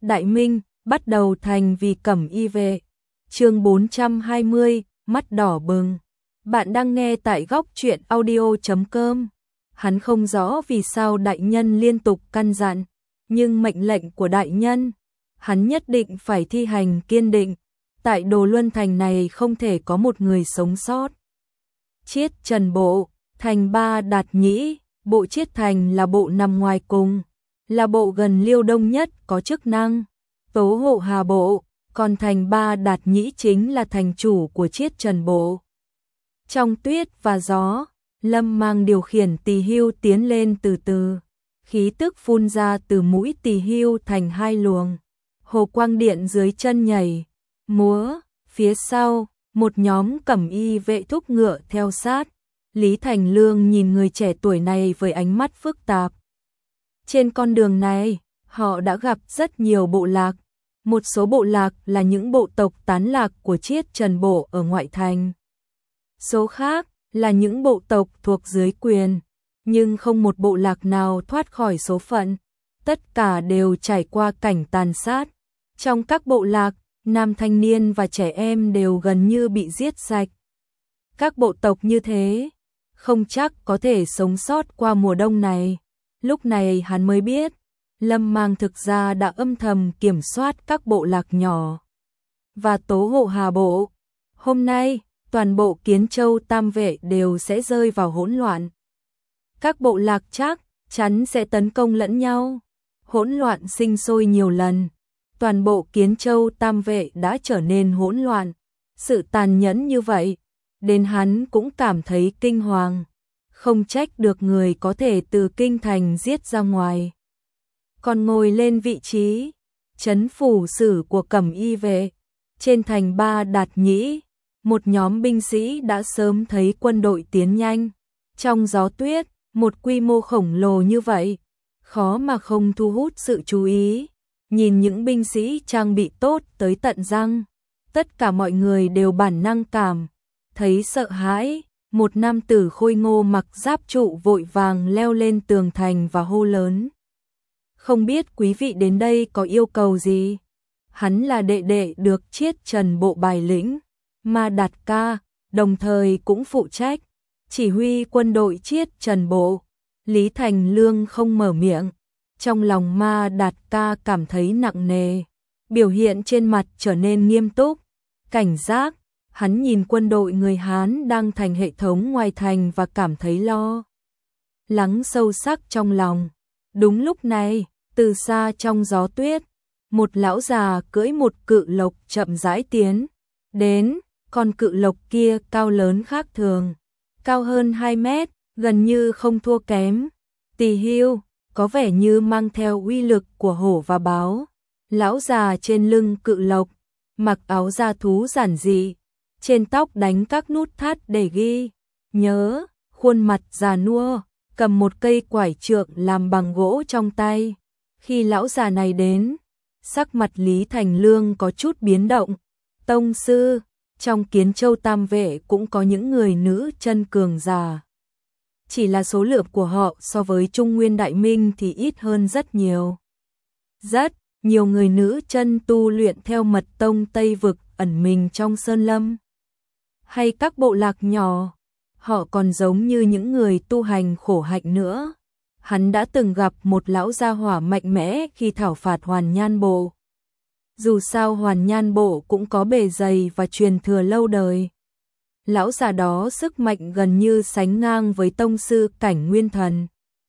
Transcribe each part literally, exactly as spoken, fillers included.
Đại Minh, bắt đầu thành vì Cẩm Y Vệ. Chương bốn trăm hai mươi, mắt đỏ bừng. Bạn đang nghe tại góc truyện audio chấm com. Hắn không rõ vì sao đại nhân liên tục căn dặn, nhưng mệnh lệnh của đại nhân, hắn nhất định phải thi hành kiên định. Tại Đồ Luân Thành này không thể có một người sống sót. Chiết Trần Bộ, thành Ba Đạt Nhĩ, bộ Chiết Thành là bộ nằm ngoài cùng, là bộ gần Liêu Đông nhất có chức năng Tố Hộ Hà Bộ, còn thành Ba Đạt Nhĩ chính là thành chủ của Chiết Trần Bộ. Trong tuyết và gió, Lâm Mang điều khiển Tỳ Hưu tiến lên từ từ, khí tức phun ra từ mũi Tỳ Hưu thành hai luồng, hồ quang điện dưới chân nhảy múa, phía sau một nhóm Cẩm Y Vệ thúc ngựa theo sát. Lý Thành Lương nhìn người trẻ tuổi này với ánh mắt phức tạp. Trên con đường này, họ đã gặp rất nhiều bộ lạc. Một số bộ lạc là những bộ tộc tán lạc của Chiết Trần Bộ ở ngoại thành. Số khác là những bộ tộc thuộc dưới quyền, nhưng không một bộ lạc nào thoát khỏi số phận. Tất cả đều trải qua cảnh tàn sát. Trong các bộ lạc, nam thanh niên và trẻ em đều gần như bị giết sạch. Các bộ tộc như thế, không chắc có thể sống sót qua mùa đông này. Lúc này hắn mới biết, Lâm Mang thực ra đã âm thầm kiểm soát các bộ lạc nhỏ và Tố Hộ Hà Bộ. Hôm nay, toàn bộ Kiến Châu Tam Vệ đều sẽ rơi vào hỗn loạn. Các bộ lạc chắc chắn sẽ tấn công lẫn nhau. Hỗn loạn sinh sôi nhiều lần. Toàn bộ Kiến Châu Tam Vệ đã trở nên hỗn loạn. Sự tàn nhẫn như vậy, đến hắn cũng cảm thấy kinh hoàng. Không trách được người có thể từ kinh thành giết ra ngoài, còn ngồi lên vị trí trấn phủ sử của Cẩm Y Vệ. Trên thành Ba Đạt Nhĩ, một nhóm binh sĩ đã sớm thấy quân đội tiến nhanh. Trong gió tuyết, một quy mô khổng lồ như vậy, khó mà không thu hút sự chú ý. Nhìn những binh sĩ trang bị tốt tới tận răng, tất cả mọi người đều bản năng cảm thấy sợ hãi. Một nam tử khôi ngô mặc giáp trụ vội vàng leo lên tường thành và hô lớn. Không biết quý vị đến đây có yêu cầu gì? Hắn là đệ đệ được Chiết Trần Bộ bài lĩnh, Ma Đạt Ca, đồng thời cũng phụ trách chỉ huy quân đội Chiết Trần Bộ. Lý Thành Lương không mở miệng, trong lòng Ma Đạt Ca cảm thấy nặng nề, biểu hiện trên mặt trở nên nghiêm túc, cảnh giác. Hắn nhìn quân đội người Hán đang thành hệ thống ngoài thành và cảm thấy lo lắng sâu sắc trong lòng. Đúng lúc này, từ xa trong gió tuyết, một lão già cưỡi một cự lộc chậm rãi tiến đến. Con cự lộc kia cao lớn khác thường, cao hơn hai mét, gần như không thua kém Tỳ Hưu, có vẻ như mang theo uy lực của hổ và báo. Lão già trên lưng cự lộc, mặc áo da thú giản dị, trên tóc đánh các nút thắt để ghi nhớ, khuôn mặt già nua, cầm một cây quải trượng làm bằng gỗ trong tay. Khi lão già này đến, sắc mặt Lý Thành Lương có chút biến động. Tông sư, trong Kiến Châu Tam Vệ cũng có những người nữ chân cường giả. Chỉ là số lượng của họ so với Trung Nguyên Đại Minh thì ít hơn rất nhiều. Rất nhiều người nữ chân tu luyện theo mật tông Tây Vực ẩn mình trong sơn lâm, hay các bộ lạc nhỏ. Họ còn giống như những người tu hành khổ hạnh nữa. Hắn đã từng gặp một lão gia hỏa mạnh mẽ khi thảo phạt Hoàn Nhan Bộ. Dù sao Hoàn Nhan Bộ cũng có bề dày và truyền thừa lâu đời. Lão già đó sức mạnh gần như sánh ngang với tông sư cảnh nguyên thần.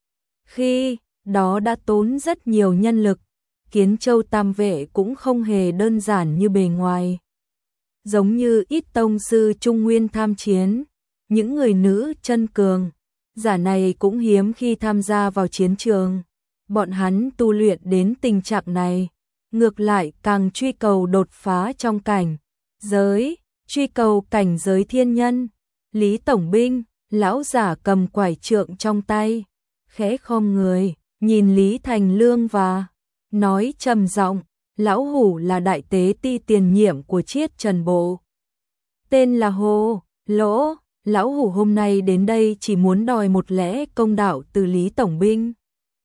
Khi đó đã tốn rất nhiều nhân lực. Kiến Châu Tam Vệ cũng không hề đơn giản như bề ngoài. Giống như ít tông sư Trung Nguyên tham chiến, những người nữ chân cường giả này cũng hiếm khi tham gia vào chiến trường. Bọn hắn tu luyện đến tình trạng này, ngược lại càng truy cầu đột phá trong cảnh giới, truy cầu cảnh giới thiên nhân. Lý Tổng binh, lão giả cầm quải trượng trong tay, khẽ khom người, nhìn Lý Thành Lương và nói trầm giọng, lão hủ là đại tế ti tiền nhiệm của Chiết Trần Bộ. Tên là Hồ Lỗ, lão hủ hôm nay đến đây chỉ muốn đòi một lẽ công đạo từ Lý Tổng binh.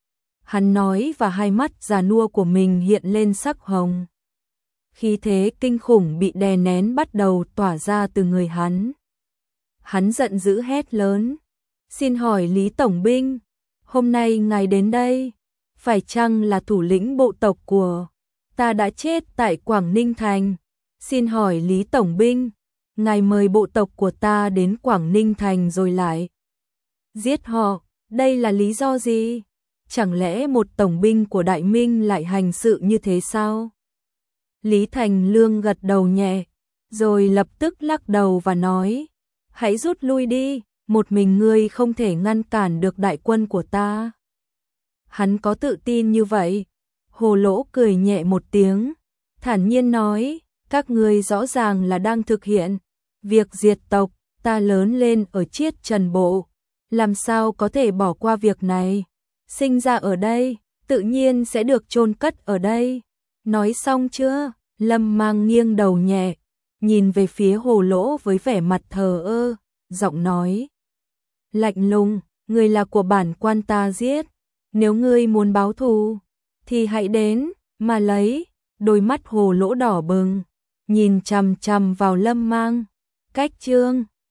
Hắn nói và hai mắt già nua của mình hiện lên sắc hồng. Khí thế kinh khủng bị đè nén bắt đầu tỏa ra từ người hắn. Hắn giận dữ hét lớn. Xin hỏi Lý Tổng binh, hôm nay ngài đến đây, phải chăng là thủ lĩnh bộ tộc của ta đã chết tại Quảng Ninh Thành? Xin hỏi Lý Tổng binh, ngài mời bộ tộc của ta đến Quảng Ninh Thành rồi lại giết họ, đây là lý do gì? Chẳng lẽ một tổng binh của Đại Minh lại hành sự như thế sao? Lý Thành Lương gật đầu nhẹ, rồi lập tức lắc đầu và nói, hãy rút lui đi, một mình ngươi không thể ngăn cản được đại quân của ta. Hắn có tự tin như vậy? Hồ Lỗ cười nhẹ một tiếng, thản nhiên nói, các ngươi rõ ràng là đang thực hiện việc diệt tộc, ta lớn lên ở Chiết Trần Bộ, làm sao có thể bỏ qua việc này? Sinh ra ở đây, tự nhiên sẽ được chôn cất ở đây. Nói xong chưa? Lâm Mang nghiêng đầu nhẹ, nhìn về phía Hồ Lỗ với vẻ mặt thờ ơ, giọng nói lạnh lùng, người là của bản quan ta giết, nếu ngươi muốn báo thù thì hãy đến mà lấy. Đôi mắt Hồ Lỗ đỏ bừng, nhìn chằm chằm vào Lâm Mang. Cách chương